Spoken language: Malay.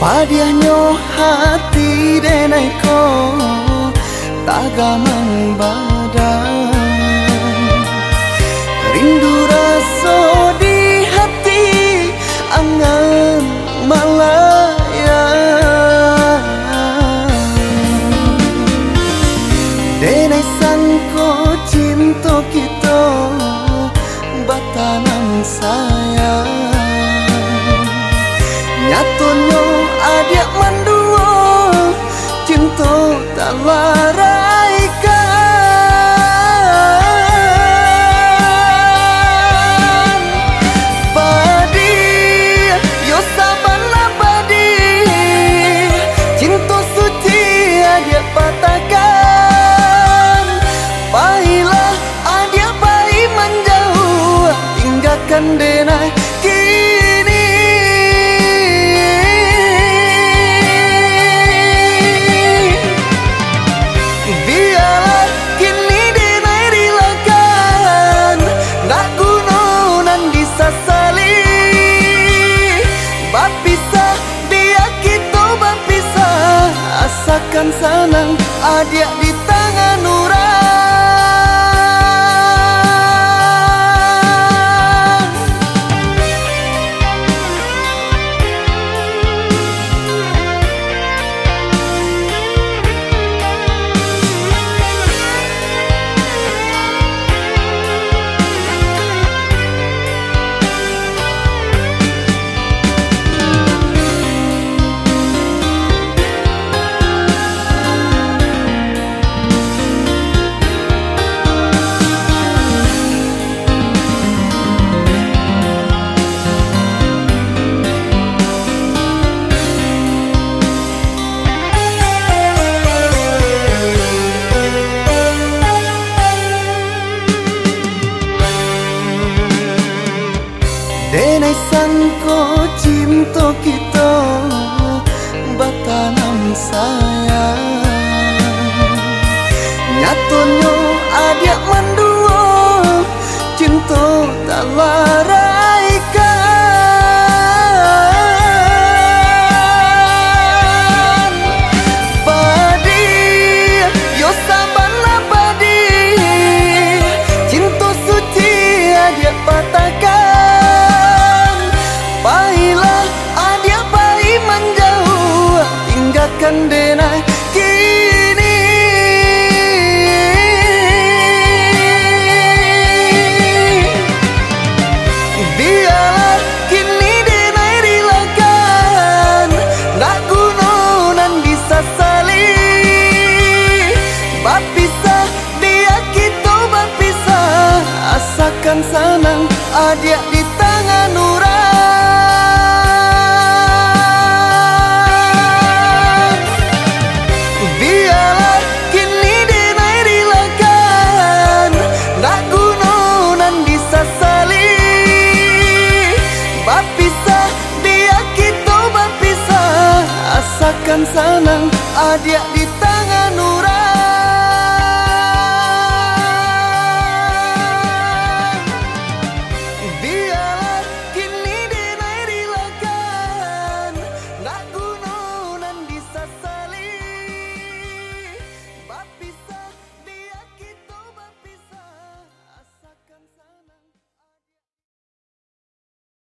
Padiahnya hati denai ko tagamang badan, rindu rasa di hati angan malaya. Denai sangko cinta kita batanang sayang, nyatonya adik mandua cinta tak laraikan. Padi yo sabana padi, cinta suci adik patahkan. Baiklah adik baik menjauh, tinggalkan denai kini. Biarlah kini denai rilakan, nggak guna nan disasali. Bapisah biar kita bapisah, asalkan senang adik di tangan orang. Denai sangko cinta kita batanam sayang, nyatonya adik mandua cinta tak laraikan. Padi yo sabana padi, cinta suci adik patahkan. Baiklah adik baik menjauh, tinggalkan denai kini. Biarlah kini denai rilakan, nggak guna nan disasali. Bapisah biar kita bapisah, asalkan senang adik di tangan orang. Biarlah kini denai rilakan, nggak guna nan disasali. Bapisah biar kita bapisah, asalkan senang adik di